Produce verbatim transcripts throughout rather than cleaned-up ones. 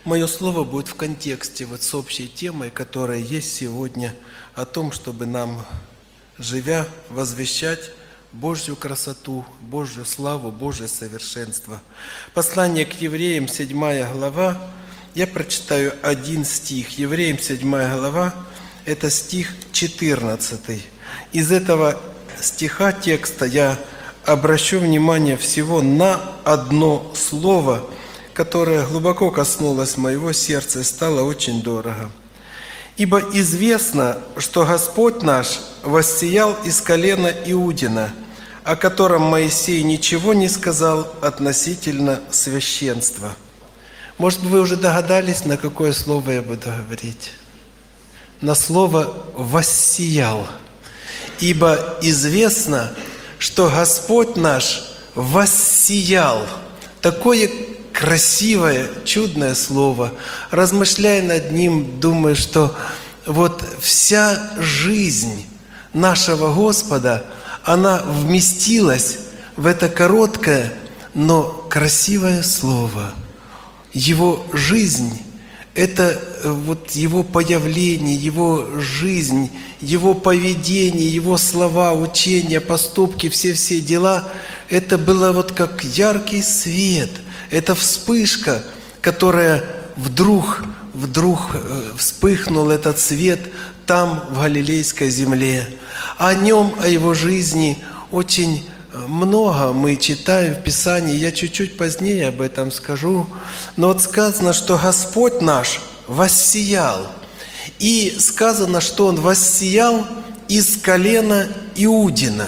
Мое слово будет в контексте вот с общей темой, которая есть сегодня, о том, чтобы нам, живя, возвещать Божью красоту, Божью славу, Божье совершенство. Послание к Евреям, седьмая глава, я прочитаю один стих. Евреям, седьмая глава, это стих четырнадцатый. Из этого стиха текста я обращу внимание всего на одно слово, которое глубоко коснулось моего сердца и стало очень дорого. «Ибо известно, что Господь наш воссиял из колена Иудина, о котором Моисей ничего не сказал относительно священства». Может быть, вы уже догадались, на какое слово я буду говорить? На слово «воссиял». «Ибо известно, что Господь наш воссиял». Такое красивое, чудное слово. Размышляя над ним, думаю, что вот вся жизнь нашего Господа, она вместилась в это короткое, но красивое слово. Его жизнь – это вот Его появление, Его жизнь, Его поведение, Его слова, учения, поступки, все-все дела – это было вот как яркий свет, это вспышка, которая вдруг, вдруг вспыхнул этот свет там, в Галилейской земле. О нем, о Его жизни очень много мы читаем в Писании, я чуть-чуть позднее об этом скажу. Но вот сказано, что Господь наш воссиял. И сказано, что Он воссиял из колена Иудина.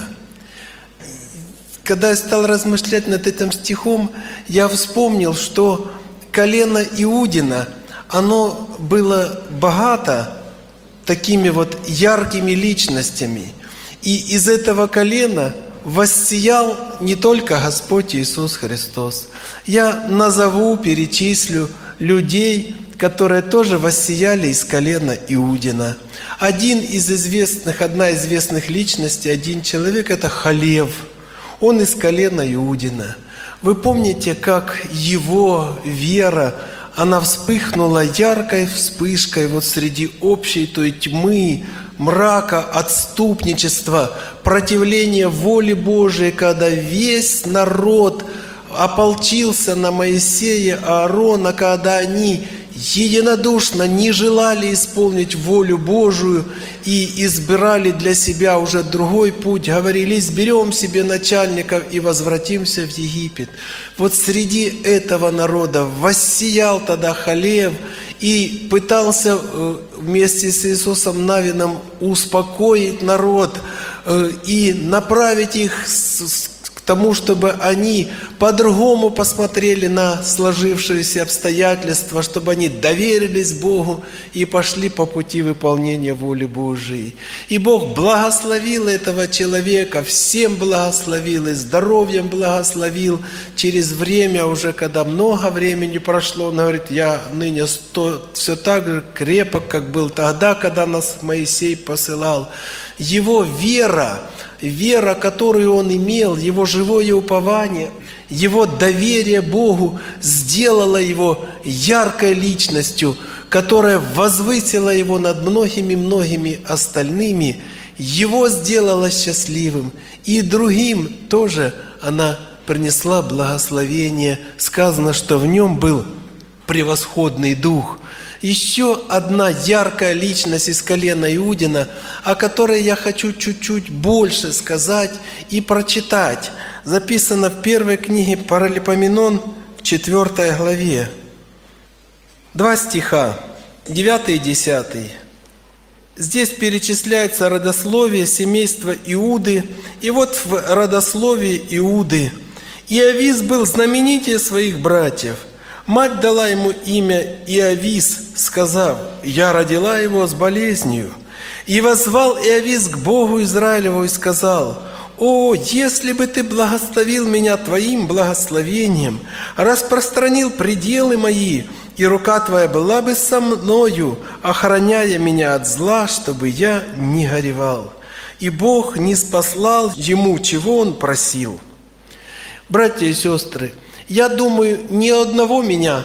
Когда я стал размышлять над этим стихом, я вспомнил, что колено Иудина, оно было богато такими вот яркими личностями. И из этого колена воссиял не только Господь Иисус Христос. Я назову, перечислю людей, которые тоже воссияли из колена Иудина. Один из известных, одна из известных личностей, один человек – это Халев. Он из колена Иудина. Вы помните, как его вера, она вспыхнула яркой вспышкой вот среди общей той тьмы, мрака, отступничества, противления воле Божией, когда весь народ ополчился на Моисея, Аарона, когда они единодушно не желали исполнить волю Божию и избирали для себя уже другой путь, говорили: изберем себе начальников и возвратимся в Египет. Вот среди этого народа воссиял тогда Халев и пытался вместе с Иисусом Навином успокоить народ и направить их к тому, чтобы они по-другому посмотрели на сложившиеся обстоятельства, чтобы они доверились Богу и пошли по пути выполнения воли Божией. И Бог благословил этого человека, всем благословил, и здоровьем благословил. Через время, уже когда много времени прошло, он говорит: я ныне сто, все так же крепок, как был тогда, когда нас Моисей посылал. Его вера, вера, которую он имел, его живое упование, его доверие Богу сделало его яркой личностью, которая возвысила его над многими-многими остальными, его сделала счастливым, и другим тоже она принесла благословение. Сказано, что в нем был превосходный дух. Еще одна яркая личность из колена Иудина, о которой я хочу чуть-чуть больше сказать и прочитать, записано в первой книге Паралипоменон, в четвёртой главе. Два стиха, девятый и десятый. Здесь перечисляется родословие семейства Иуды. И вот в родословии Иуды: Иовис был знаменитее своих братьев. Мать дала ему имя Иовис, сказав: «Я родила его с болезнью». И воззвал Иовис к Богу Израилеву и сказал: «О, если бы ты благословил меня твоим благословением, распространил пределы мои, и рука твоя была бы со мною, охраняя меня от зла, чтобы я не горевал». И Бог не спаслал ему, чего он просил. Братья и сестры, я думаю, ни одного меня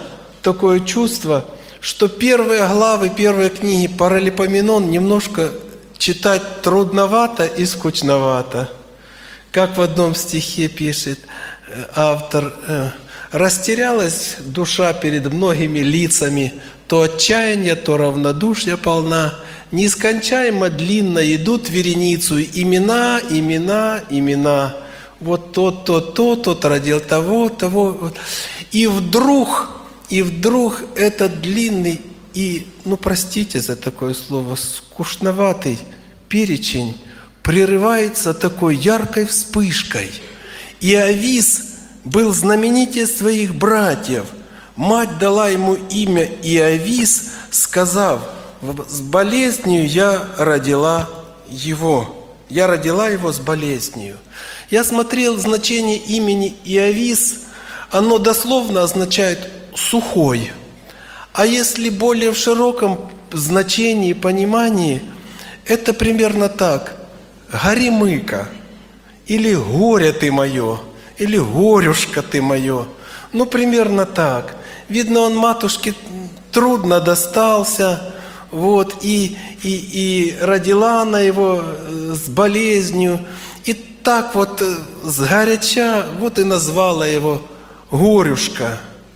такое чувство, что первые главы, первые книги Паралипоменон немножко читать трудновато и скучновато. Как в одном стихе пишет автор: «Растерялась душа перед многими лицами, то отчаяние, то равнодушие полна, нескончаемо длинно идут вереницу, имена, имена, имена. Вот тот, тот, тот, тот родил того, того». И вдруг, и вдруг этот длинный и, ну простите за такое слово, скучноватый перечень прерывается такой яркой вспышкой. Иовис был знаменитее своих братьев. Мать дала ему имя Иовис, сказав: «С болезнью я родила его». Я родила его с болезнью. Я смотрел значение имени Иовис, оно дословно означает «сухой». А если более в широком значении и понимании, это примерно так: «Горемыка», или «Горе ты мое», или «Горюшка ты мое». Ну, примерно так. Видно, он матушке трудно достался, вот, и, и, и родила она его с болезнью. И так вот сгоряча вот и назвала его Горюшка.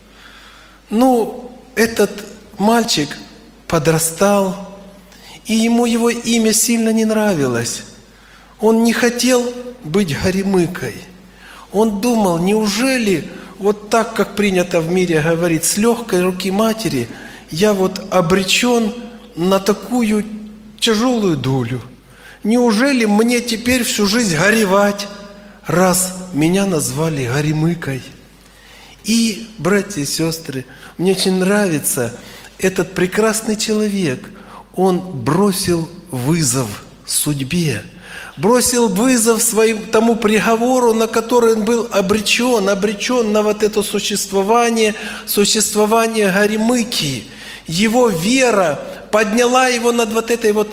Ну, этот мальчик подрастал, и ему его имя сильно не нравилось. Он не хотел быть горемыкой. Он думал, неужели вот так, как принято в мире говорить, с легкой руки матери, я вот обречен на такую тяжелую долю? Неужели мне теперь всю жизнь горевать, раз меня назвали горемыкой? И, братья и сестры, мне очень нравится этот прекрасный человек. Он бросил вызов судьбе, бросил вызов своим тому приговору, на который он был обречен, обречен на вот это существование, существование горемыки. Его вера подняла его над вот этой вот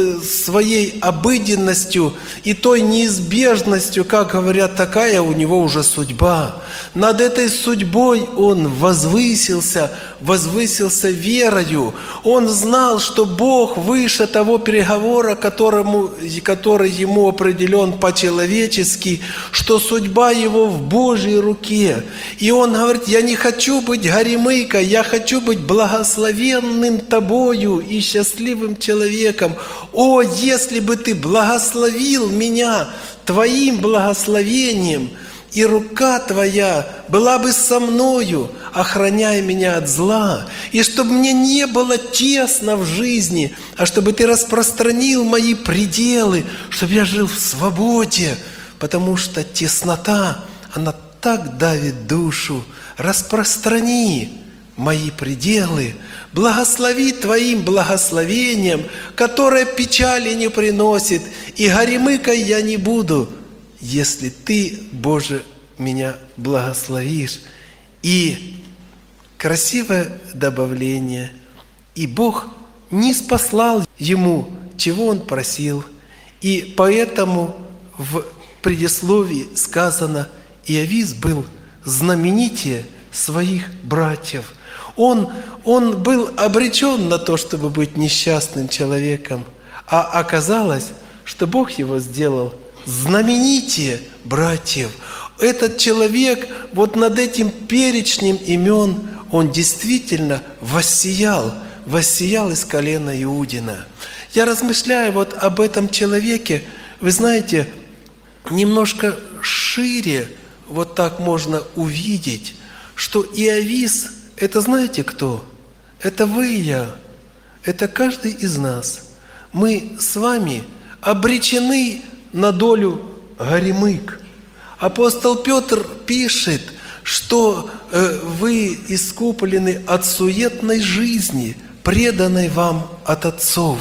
своей обыденностью и той неизбежностью, как говорят, такая у него уже судьба. Над этой судьбой он возвысился, возвысился верою. Он знал, что Бог выше того приговора, которому, который ему определен по-человечески, что судьба его в Божьей руке. И он говорит: я не хочу быть горемыкой, я хочу быть благословенным тобою и счастливым человеком. О, если бы ты благословил меня твоим благословением, и рука твоя была бы со мною, охраняя меня от зла, и чтобы мне не было тесно в жизни, а чтобы ты распространил мои пределы, чтобы я жил в свободе, потому что теснота, она так давит душу. Распространи мои пределы, благослови Твоим благословением, которое печали не приносит, и горемыкой я не буду, если Ты, Боже, меня благословишь. И красивое добавление. И Бог не спаслал ему, чего он просил. И поэтому в предисловии сказано: Иовис был знаменитее своих братьев. Он, он был обречен на то, чтобы быть несчастным человеком, а оказалось, что Бог его сделал знаменитее братьев. Этот человек вот над этим перечнем имен, он действительно воссиял, воссиял из колена Иудина. Я размышляю вот об этом человеке, вы знаете, немножко шире вот так можно увидеть, что Иовис – это знаете кто? Это вы и я, это каждый из нас. Мы с вами обречены на долю горемык. Апостол Петр пишет, что э, вы искуплены от суетной жизни, преданной вам от отцов.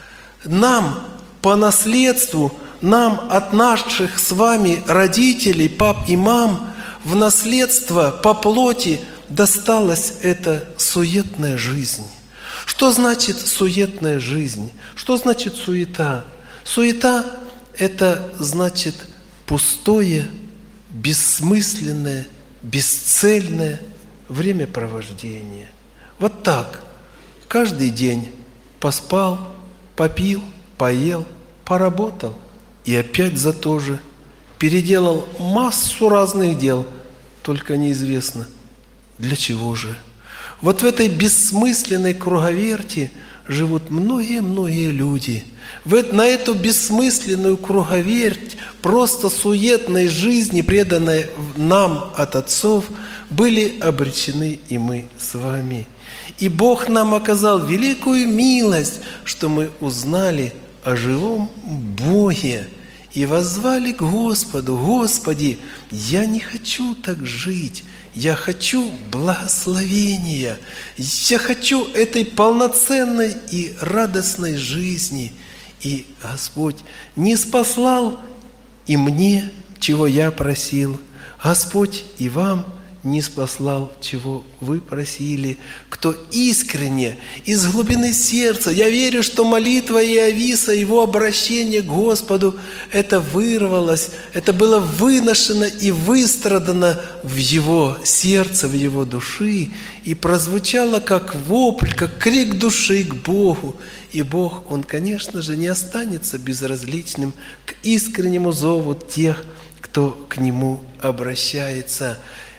Нам по наследству, нам от наших с вами родителей, пап и мам, в наследство по плоти досталась эта суетная жизнь. Что значит суетная жизнь? Что значит суета? Суета – это значит пустое, бессмысленное, бесцельное времяпровождение. Вот так. Каждый день поспал, попил, поел, поработал. И опять за то же. Переделал массу разных дел. Только неизвестно, для чего же. Вот в этой бессмысленной круговерти живут многие-многие люди. В, на эту бессмысленную круговерть просто суетной жизни, преданной нам от отцов, были обречены и мы с вами. И Бог нам оказал великую милость, что мы узнали о живом Боге и воззвали к Господу: Господи, я не хочу так жить. Я хочу благословения, я хочу этой полноценной и радостной жизни. И Господь не спаслал и мне, чего я просил. Господь и вам не спаслал, чего вы просили. Кто искренне, из глубины сердца, я верю, что молитва Иовиса, его обращение к Господу, это вырвалось, это было выношено и выстрадано в его сердце, в его души, и прозвучало как вопль, как крик души к Богу. И Бог, Он, конечно же, не останется безразличным к искреннему зову тех, кто к Нему обращается.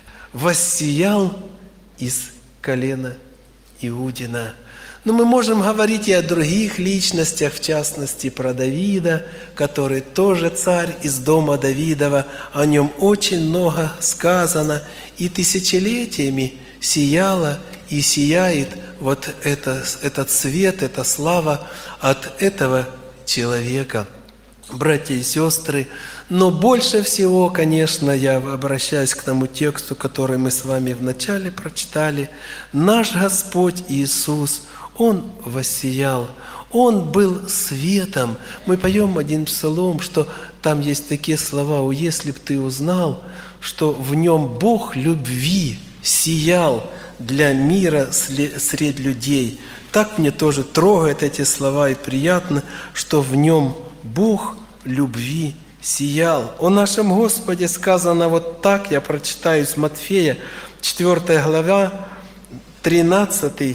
«Воссиял из колена Иудина». Но мы можем говорить и о других личностях, в частности, про Давида, который тоже царь из дома Давидова. О нем очень много сказано, и тысячелетиями сияла и сияет вот это, этот свет, эта слава от этого человека. Братья и сестры, но больше всего, конечно, я обращаюсь к тому тексту, который мы с вами вначале прочитали. Наш Господь Иисус, Он воссиял, Он был светом. Мы поем один псалом, что там есть такие слова: «О, если б ты узнал, что в Нем Бог любви сиял для мира средь людей». Так мне тоже трогают эти слова, и приятно, что в Нем Бог любви сиял. О нашем Господе сказано вот так, я прочитаю с Матфея, четвёртая глава, тринадцатый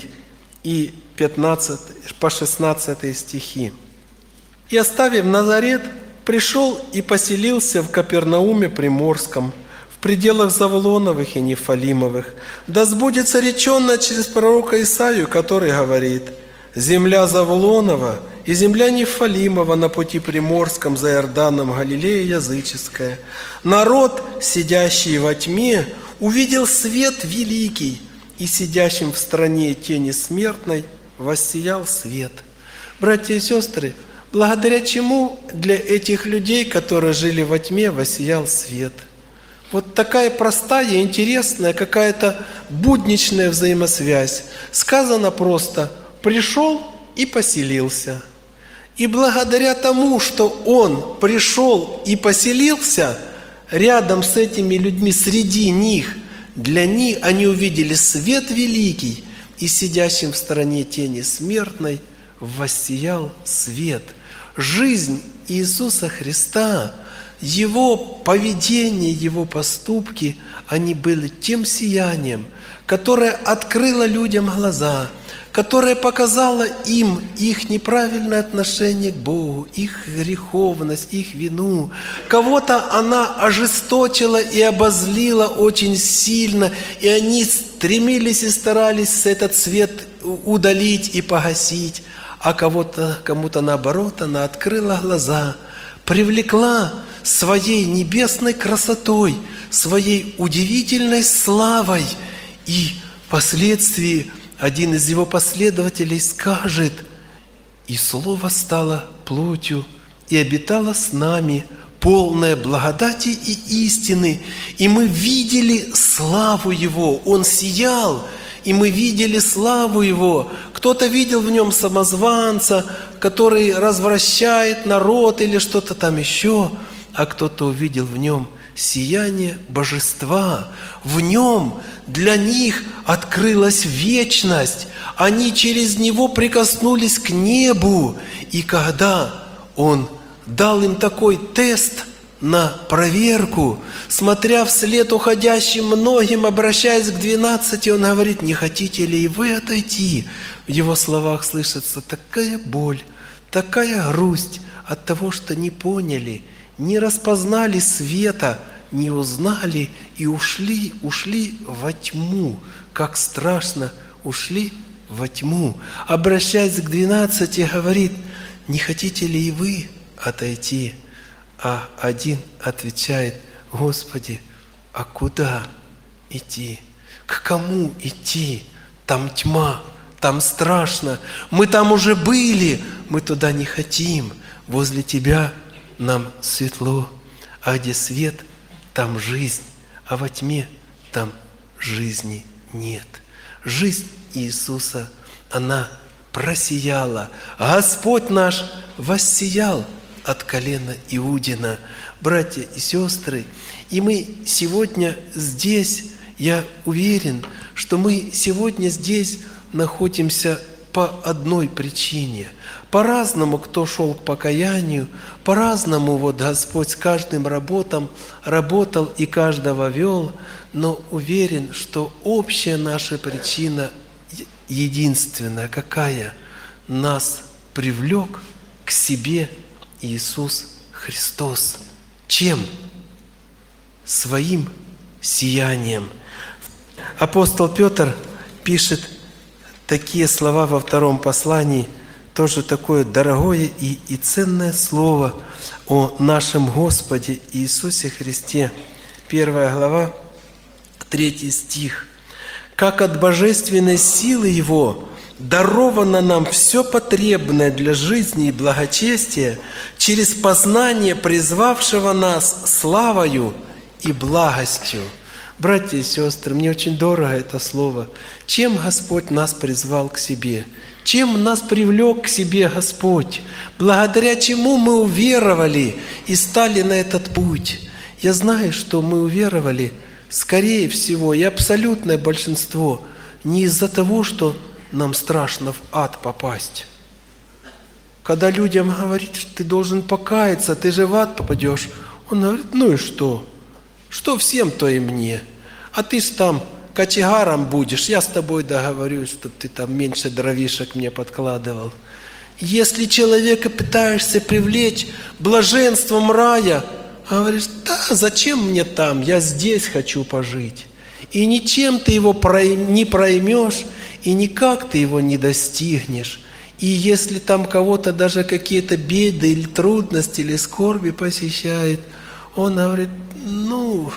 и пятнадцатый по шестнадцатый стихи. «И, оставив Назарет, пришел и поселился в Капернауме Приморском, в пределах Завулоновых и Нефалимовых. Да сбудется реченное через пророка Исаию, который говорит: земля Завулонова и земля Нефалимова на пути Приморском за Иорданом Галилея языческая. Народ, сидящий во тьме, увидел свет великий, и сидящим в стране тени смертной воссиял свет». Братья и сестры, благодаря чему для этих людей, которые жили во тьме, воссиял свет? Вот такая простая, интересная, какая-то будничная взаимосвязь. Сказано просто: пришел и поселился. И благодаря тому, что Он пришел и поселился рядом с этими людьми, среди них, для них они увидели свет великий, и сидящим в стороне тени смертной воссиял свет. Жизнь Иисуса Христа, Его поведение, Его поступки, они были тем сиянием, которое открыло людям глаза, которое показало им их неправильное отношение к Богу, их греховность, их вину. Кого-то она ожесточила и обозлила очень сильно, и они стремились и старались этот свет удалить и погасить, а кого-то, кому-то наоборот, она открыла глаза, привлекла своей небесной красотой, своей удивительной славой, и впоследствии один из его последователей скажет: «И Слово стало плотью, и обитало с нами, полное благодати и истины, и мы видели славу Его». Он сиял, и мы видели славу Его. Кто-то видел в Нем самозванца, который развращает народ или что-то там еще, а кто-то увидел в Нем сияние Божества. В Нем для них открылась вечность. Они через Него прикоснулись к небу. И когда Он дал им такой тест на проверку, смотря вслед уходящим многим, обращаясь к двенадцати, Он говорит: не хотите ли и вы отойти? В Его словах слышится такая боль, такая грусть от того, что не поняли, не распознали света, не узнали и ушли, ушли во тьму. Как страшно, ушли во тьму. Обращаясь к двенадцати, говорит: не хотите ли и вы отойти? А один отвечает: Господи, а куда идти? К кому идти? Там тьма, там страшно. Мы там уже были, мы туда не хотим. Возле Тебя нам светло, а где свет, там жизнь, а во тьме там жизни нет. Жизнь Иисуса, она просияла. Господь наш воссиял от колена Иудина. Братья и сестры, и мы сегодня здесь, я уверен, что мы сегодня здесь находимся по одной причине. По-разному кто шел к покаянию, по-разному вот Господь с каждым работом работал и каждого вел, но уверен, что общая наша причина единственная. Какая? Нас привлек к себе Иисус Христос. Чем? Своим сиянием. Апостол Петр пишет такие слова во втором послании, тоже такое дорогое и, и ценное слово о нашем Господе Иисусе Христе. Первая глава, третий стих. «Как от божественной силы Его даровано нам все потребное для жизни и благочестия через познание призвавшего нас славою и благостью». Братья и сестры, мне очень дорого это слово. Чем Господь нас призвал к себе? Чем нас привлек к себе Господь? Благодаря чему мы уверовали и стали на этот путь? Я знаю, что мы уверовали, скорее всего, и абсолютное большинство, не из-за того, что нам страшно в ад попасть. Когда людям говорят, что ты должен покаяться, ты же в ад попадешь, он говорит: ну и что? Что всем, то и мне. А ты ж там кочегаром будешь, я с тобой договорюсь, чтобы ты там меньше дровишек мне подкладывал. Если человека пытаешься привлечь блаженством рая, говоришь: да, зачем мне там, я здесь хочу пожить. И ничем ты его не проймешь, и никак ты его не достигнешь. И если там кого-то даже какие-то беды или трудности, или скорби посещает, он говорит: ну,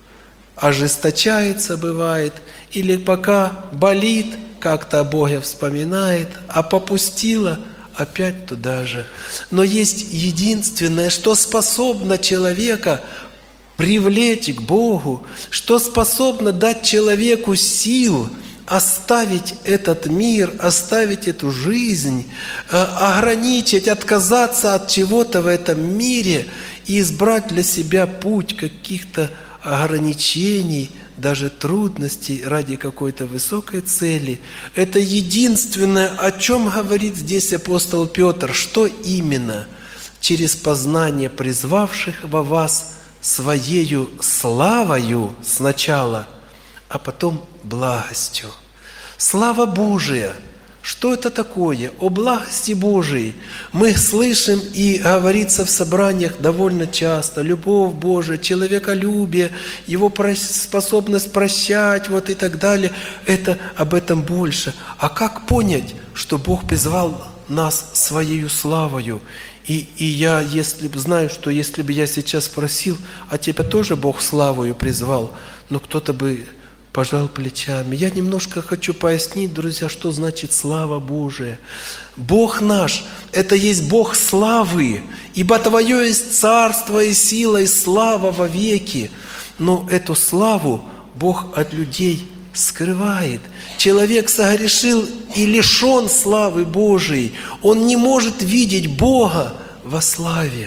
ожесточается бывает, или пока болит, как-то о Боге вспоминает, а попустило, опять туда же. Но есть единственное, что способно человека привлечь к Богу, что способно дать человеку сил оставить этот мир, оставить эту жизнь, ограничить, отказаться от чего-то в этом мире и избрать для себя путь каких-то ограничений, даже трудностей ради какой-то высокой цели. Это единственное, о чем говорит здесь апостол Петр. Что именно? Через познание призвавших во вас своею славою сначала, а потом благостью. Слава Божия! Что это такое? О благости Божией мы слышим и говорится в собраниях довольно часто. Любовь Божия, человеколюбие, Его способность прощать, вот и так далее. Это об этом больше. А как понять, что Бог призвал нас Своею славою? И, и я, если бы знаю, что если бы я сейчас спросил, а тебя тоже Бог славою призвал, но кто-то бы пожал плечами. Я немножко хочу пояснить, друзья, что значит слава Божия. Бог наш – это есть Бог славы, ибо Твое есть царство и сила и слава во веки. Но эту славу Бог от людей скрывает. Человек согрешил и лишен славы Божией. Он не может видеть Бога во славе.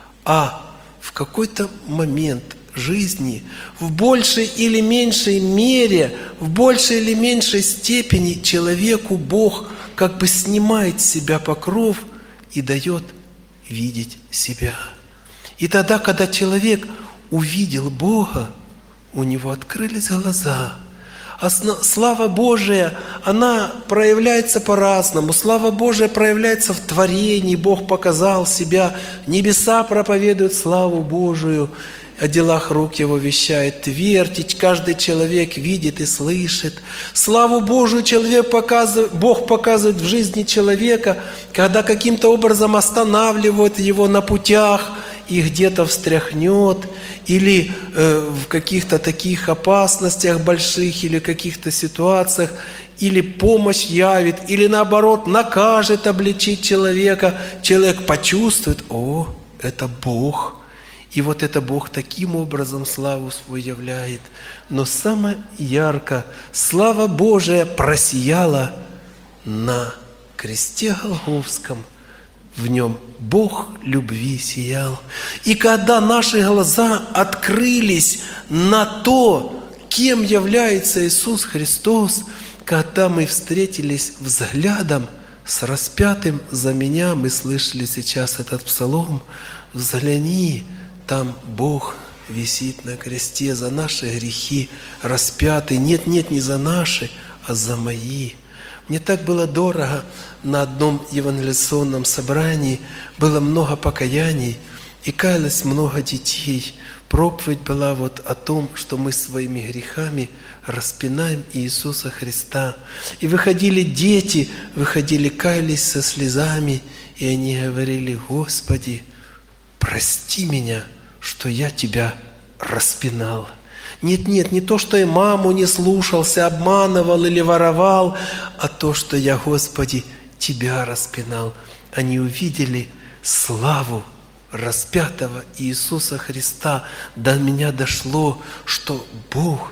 А в какой-то момент жизни, в большей или меньшей мере, в большей или меньшей степени человеку Бог как бы снимает с себя покров и дает видеть себя. И тогда, когда человек увидел Бога, у него открылись глаза. А слава Божия, она проявляется по-разному. Слава Божия проявляется в творении. Бог показал себя. Небеса проповедуют славу Божию. О делах рук Его вещает твердь. Каждый человек видит и слышит. Славу Божию человек показывает, Бог показывает в жизни человека, когда каким-то образом останавливает его на путях, и где-то встряхнет, или э, в каких-то таких опасностях больших, или каких-то ситуациях, или помощь явит, или наоборот накажет, обличит человека. Человек почувствует: о, это Бог. И вот это Бог таким образом славу свою являет. Но самое ярко слава Божия просияла на кресте Голгофском. В нем Бог любви сиял. И когда наши глаза открылись на то, кем является Иисус Христос, когда мы встретились взглядом с распятым за меня, мы слышали сейчас этот псалом: «Взгляни, там Бог висит на кресте за наши грехи, распятый». Нет, нет, не за наши, а за мои. Мне так было дорого, на одном евангелизационном собрании было много покаяний, и каялось много детей. Проповедь была вот о том, что мы своими грехами распинаем Иисуса Христа. И выходили дети, выходили, каялись со слезами, и они говорили: «Господи, прости меня, что я Тебя распинал». Нет, нет, не то, что я маму не слушался, обманывал или воровал, а то, что я, Господи, Тебя распинал. Они увидели славу распятого Иисуса Христа. До меня дошло, что Бог,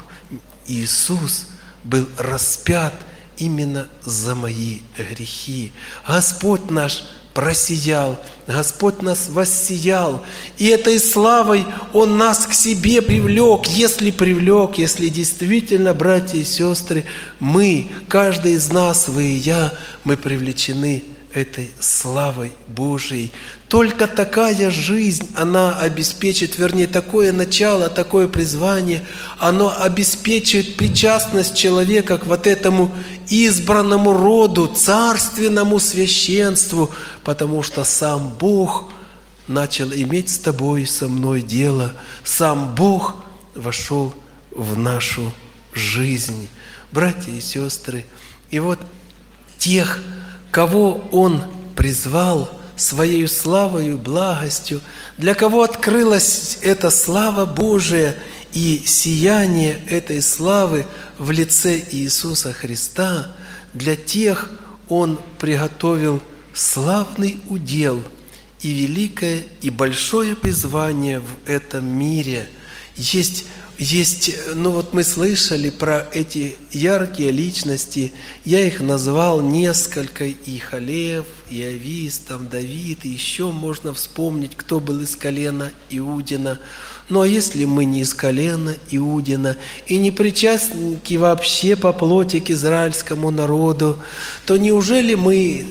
Иисус, был распят именно за мои грехи. Господь наш просиял, Господь нас воссиял, и этой славой Он нас к себе привлек. Если привлек, если действительно, братья и сестры, мы, каждый из нас, вы и я, мы привлечены этой славой Божией. Только такая жизнь, она обеспечит, вернее, такое начало, такое призвание, оно обеспечивает причастность человека к вот этому избранному роду, царственному священству, потому что сам Бог начал иметь с тобой и со мной дело. Сам Бог вошел в нашу жизнь. Братья и сестры, и вот тех, кого Он призвал Своей славою и благостью, для кого открылась эта слава Божия и сияние этой славы в лице Иисуса Христа, для тех Он приготовил славный удел и великое и большое призвание в этом мире. Есть Есть, ну вот мы слышали про эти яркие личности, я их назвал несколько: и Халев, и Авис, там Давид, и еще можно вспомнить, кто был из колена Иудина. Ну а если мы не из колена Иудина и не причастники вообще по плоти к израильскому народу, то неужели мы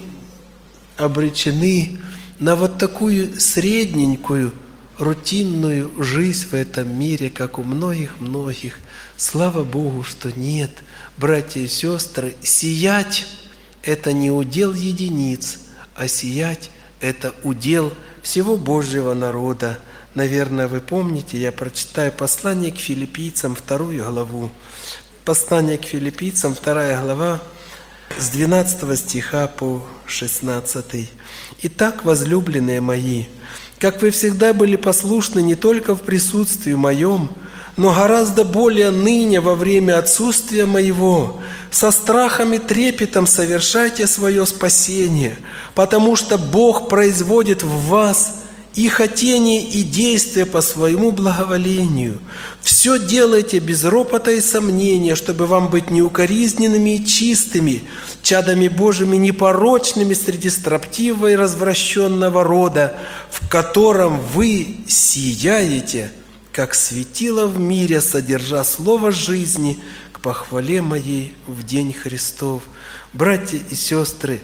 обречены на вот такую средненькую, рутинную жизнь в этом мире, как у многих-многих? Слава Богу, что нет. Братья и сестры, сиять – это не удел единиц, а сиять – это удел всего Божьего народа. Наверное, вы помните, я прочитаю послание к филиппийцам, вторую главу. Послание к филиппийцам, вторая глава, с двенадцатого стиха по шестнадцатый. «Итак, возлюбленные мои, как вы всегда были послушны не только в присутствии моем, но гораздо более ныне во время отсутствия моего, со страхом и трепетом совершайте свое спасение, потому что Бог производит в вас и хотение, и действие по своему благоволению. Все делайте без ропота и сомнения, чтобы вам быть неукоризненными и чистыми, чадами Божьими непорочными среди строптивого и развращенного рода, в котором вы сияете, как светило в мире, содержа слово жизни к похвале моей в день Христов». Братья и сестры,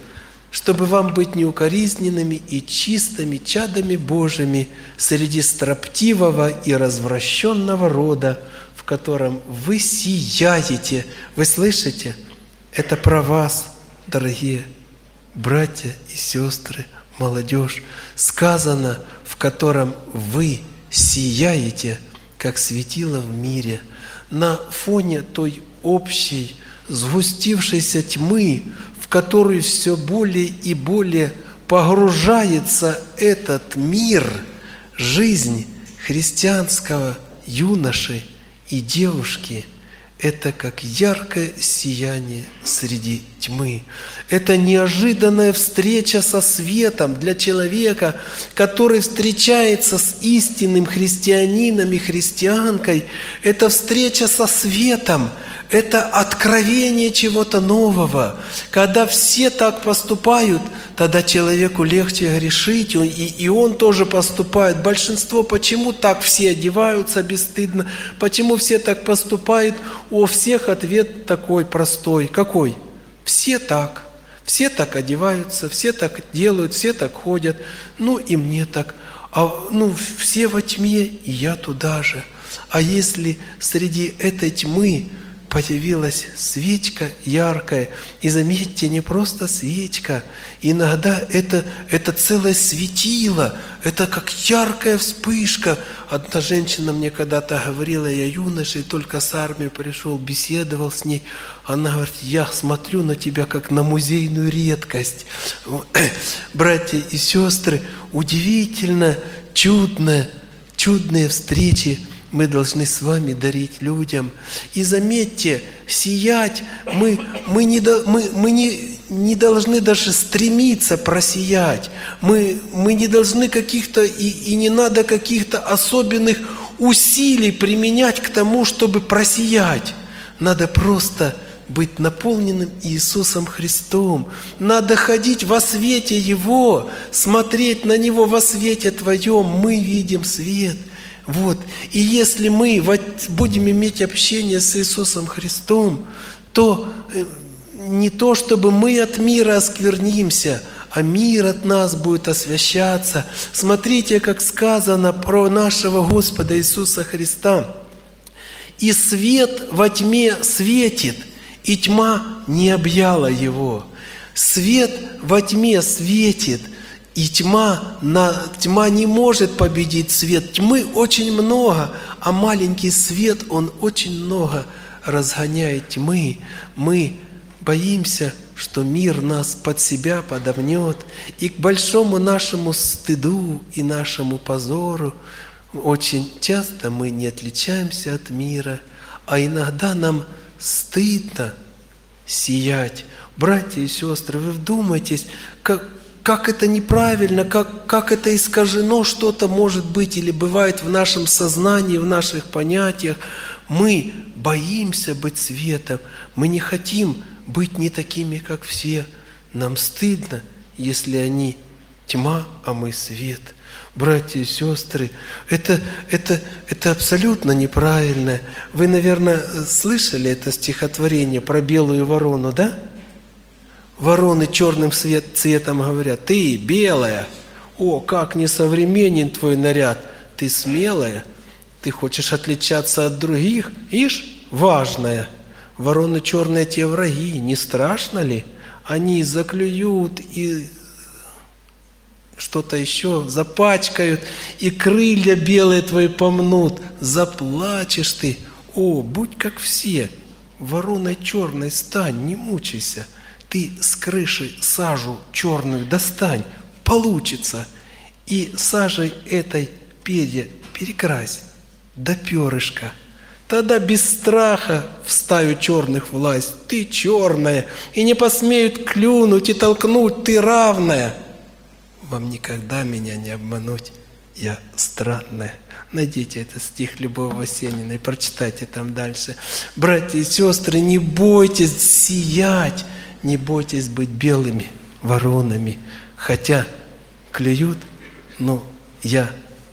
чтобы вам быть неукоризненными и чистыми чадами Божьими среди строптивого и развращенного рода, в котором вы сияете». Вы слышите? Это про вас, дорогие братья и сестры, молодежь. Сказано, в котором вы сияете, как светило в мире. На фоне той общей, сгустившейся тьмы, в которую все более и более погружается этот мир, жизнь христианского юноши и девушки – это как яркое сияние среди тьмы. Это неожиданная встреча со светом для человека, который встречается с истинным христианином и христианкой. Это встреча со светом, это откровение чего-то нового. Когда все так поступают, тогда человеку легче грешить, и, и он тоже поступает. Большинство, почему так все одеваются бесстыдно, почему все так поступают? У всех ответ такой простой. Какой? Все так. Все так одеваются, все так делают, все так ходят. Ну и мне так. А, ну, все во тьме, и я туда же. А если среди этой тьмы появилась свечка яркая, и заметьте, не просто свечка, иногда это, это целое светило, это как яркая вспышка. Одна женщина мне когда-то говорила, я юношей, только с армии пришел, беседовал с ней, она говорит, я смотрю на тебя как на музейную редкость. Братья и сестры, удивительно, чудно, чудные встречи мы должны с вами дарить людям. И заметьте, сиять мы, мы, не, до, мы, мы не, не должны даже стремиться просиять. Мы, мы не должны каких-то, и, и не надо каких-то особенных усилий применять к тому, чтобы просиять. Надо просто быть наполненным Иисусом Христом. Надо ходить во свете Его, смотреть на Него во свете Твоем. Мы видим свет. Вот. И если мы будем иметь общение с Иисусом Христом, то не то, чтобы мы от мира осквернимся, а мир от нас будет освящаться. Смотрите, как сказано про нашего Господа Иисуса Христа. «И свет во тьме светит, и тьма не объяла его». Свет во тьме светит, и тьма, на, тьма не может победить свет. Тьмы очень много, а маленький свет, он очень много разгоняет тьмы. Мы боимся, что мир нас под себя подомнет, и к большому нашему стыду и нашему позору очень часто мы не отличаемся от мира, а иногда нам стыдно сиять. Братья и сестры, вы вдумайтесь, как Как это неправильно, как, как это искажено что-то может быть или бывает в нашем сознании, в наших понятиях. Мы боимся быть светом, мы не хотим быть не такими, как все. Нам стыдно, если они тьма, а мы свет. Братья и сестры, это, это, это абсолютно неправильно. Вы, наверное, слышали это стихотворение про белую ворону, да? Вороны черным цвет, цветом говорят, ты белая, о, как несовременен твой наряд, ты смелая, ты хочешь отличаться от других, ишь, важная. Вороны черные те враги, не страшно ли? Они заклюют и что-то еще запачкают, и крылья белые твои помнут, заплачешь ты, о, будь как все, вороной черной стань, не мучайся. Ты с крыши сажу черную достань, получится, и сажей этой перья перекрась до перышка. Тогда без страха в стаю черных власть. Ты черная, и не посмеют клюнуть и толкнуть, ты равная. Вам никогда меня не обмануть, я странная. Найдите этот стих Любови Васениной, прочитайте там дальше. Братья и сестры, не бойтесь сиять, не бойтесь быть белыми воронами, хотя клюют, но я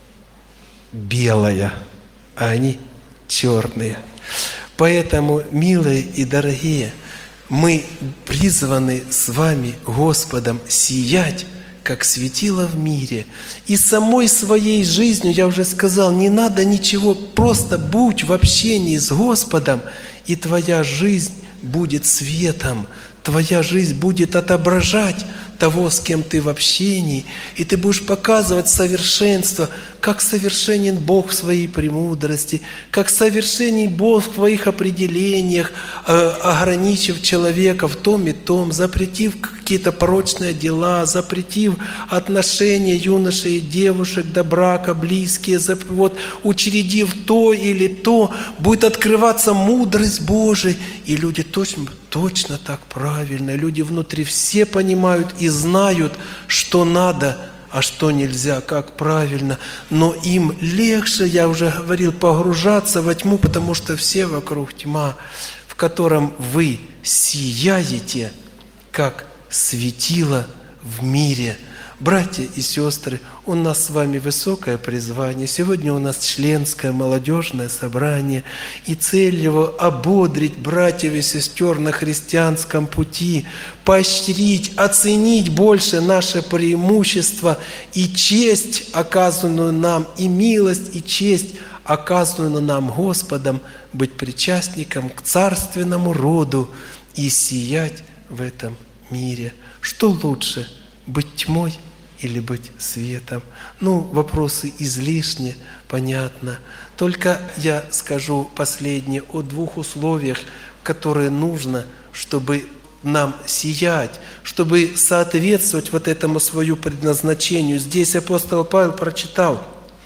белая, а они черные. Поэтому, милые и дорогие, Мы призваны с вами Господом сиять, как светило в мире. И самой своей жизнью, я уже сказал, не надо ничего, просто будь в общении с Господом, и твоя жизнь будет светом, твоя жизнь будет отображать того, с кем ты в общении, и ты будешь показывать совершенство, как совершенен Бог в своей премудрости, как совершенен Бог в своих определениях, ограничив человека в том и том, запретив какие-то порочные дела, запретив отношения юношей и девушек до брака, близкие, вот, учредив то или то, будет открываться мудрость Божия, и люди точно, точно так правильно, люди внутри все понимают и знают, что надо, а что нельзя, как правильно. Но им легче, я уже говорил, погружаться во тьму, потому что все вокруг тьма, в котором вы сияете, как светило в мире. Братья и сестры, у нас с вами высокое призвание. Сегодня у нас членское молодежное собрание. И цель его – ободрить братьев и сестер на христианском пути, поощрить, оценить больше наше преимущество и честь, оказанную нам, и милость, и честь, оказанную нам Господом, быть причастником к царственному роду и сиять в этом мире. Что лучше – быть тьмой или быть светом? Ну, вопросы излишне, понятно. Только я скажу последнее о двух условиях, которые нужно, чтобы нам сиять, чтобы соответствовать вот этому своему предназначению. Здесь апостол Павел прочитал,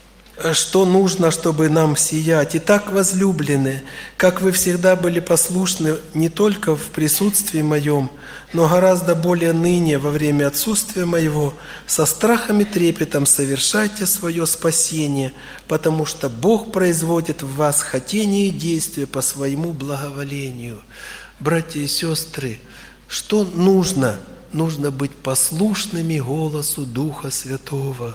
что нужно, чтобы нам сиять. Итак, возлюбленные, как вы всегда были послушны не только в присутствии моем, но гораздо более ныне, во время отсутствия моего, со страхом и трепетом совершайте свое спасение, потому что Бог производит в вас хотение и действие по своему благоволению. Братья и сестры, что нужно? Нужно быть послушными голосу Духа Святого.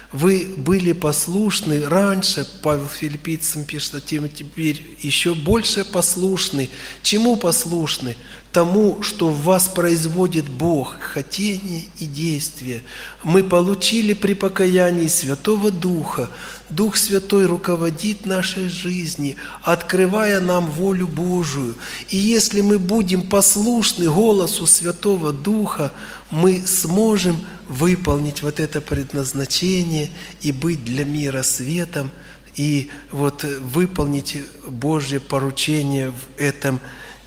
Вы были послушны раньше, Павел Филиппийцам пишет, а теперь еще больше послушны. Чему послушны? Тому, что в вас производит Бог, хотение и действие. Мы получили при покаянии Святого Духа. Дух Святой руководит нашей жизнью, открывая нам волю Божию. И если мы будем послушны голосу Святого Духа, мы сможем выполнить вот это предназначение и быть для мира светом, и вот выполнить Божье поручение в этом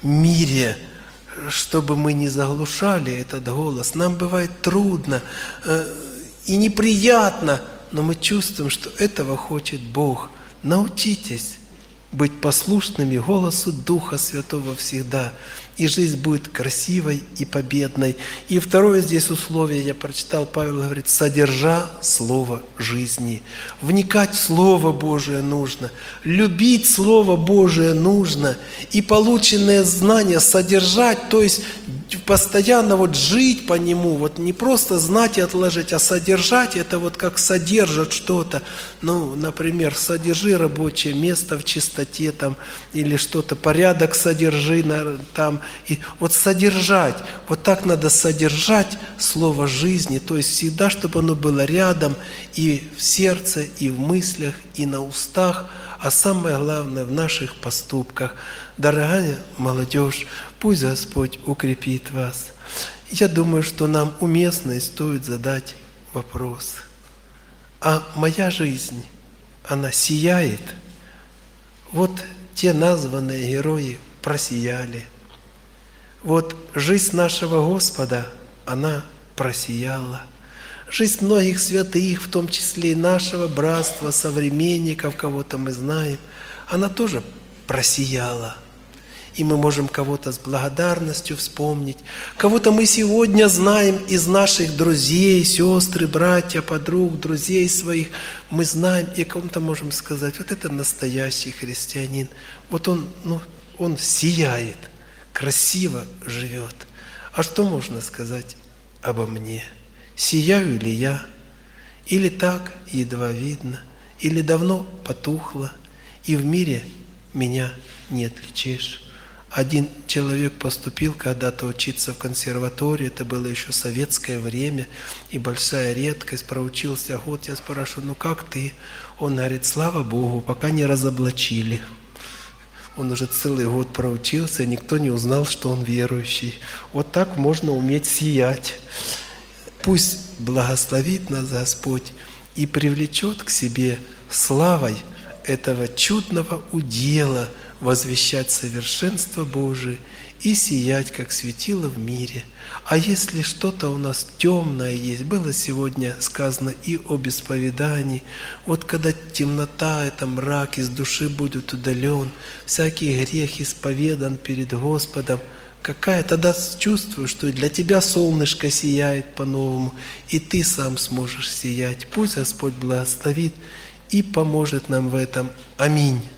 мире, чтобы мы не заглушали этот голос. Нам бывает трудно э, и неприятно, но мы чувствуем, что этого хочет Бог. Научитесь быть послушными голосу Духа Святого всегда, и жизнь будет красивой и победной. И второе здесь условие, я прочитал, Павел говорит, содержа Слово жизни. Вникать в Слово Божие нужно, любить Слово Божие нужно, и полученные знания содержать, то есть постоянно вот жить по нему, вот не просто знать и отложить, а содержать, это вот как содержат что-то. Ну, например, содержи рабочее место в чистоте там, или что-то, порядок содержи на, там. И вот содержать, вот так надо содержать слово жизни, то есть всегда, чтобы оно было рядом и в сердце, и в мыслях, и на устах, а самое главное в наших поступках. Дорогая молодежь, пусть Господь укрепит вас. Я думаю, что нам уместно и стоит задать вопрос. А моя жизнь, она сияет? Вот те названные герои просияли. Вот жизнь нашего Господа, она просияла. Жизнь многих святых, в том числе и нашего братства, современников, кого-то мы знаем, она тоже просияла. И мы можем кого-то с благодарностью вспомнить. Кого-то мы сегодня знаем из наших друзей, сестры, братья, подруг, друзей своих. Мы знаем, и кому-то можем сказать, вот это настоящий христианин. Вот он, ну, он сияет, красиво живет. А что можно сказать обо мне? Сияю ли я? Или так едва видно? Или давно потухло? И в мире меня не отличишь? Один человек поступил когда-то учиться в консерваторию, это было еще советское время, и большая редкость, проучился год. Я спрашиваю, ну как ты? Он говорит, слава Богу, пока не разоблачили. Он уже целый год проучился, и никто не узнал, что он верующий. Вот так можно уметь сиять. Пусть благословит нас Господь и привлечет к себе славой этого чудного удела возвещать совершенство Божие и сиять, как светило в мире. А если что-то у нас темное есть, было сегодня сказано и об исповедании, вот когда темнота, это мрак из души будет удален, всякий грех исповедан перед Господом, какая тогда чувствую, что для тебя солнышко сияет по-новому, и ты сам сможешь сиять. Пусть Господь благословит и поможет нам в этом. Аминь.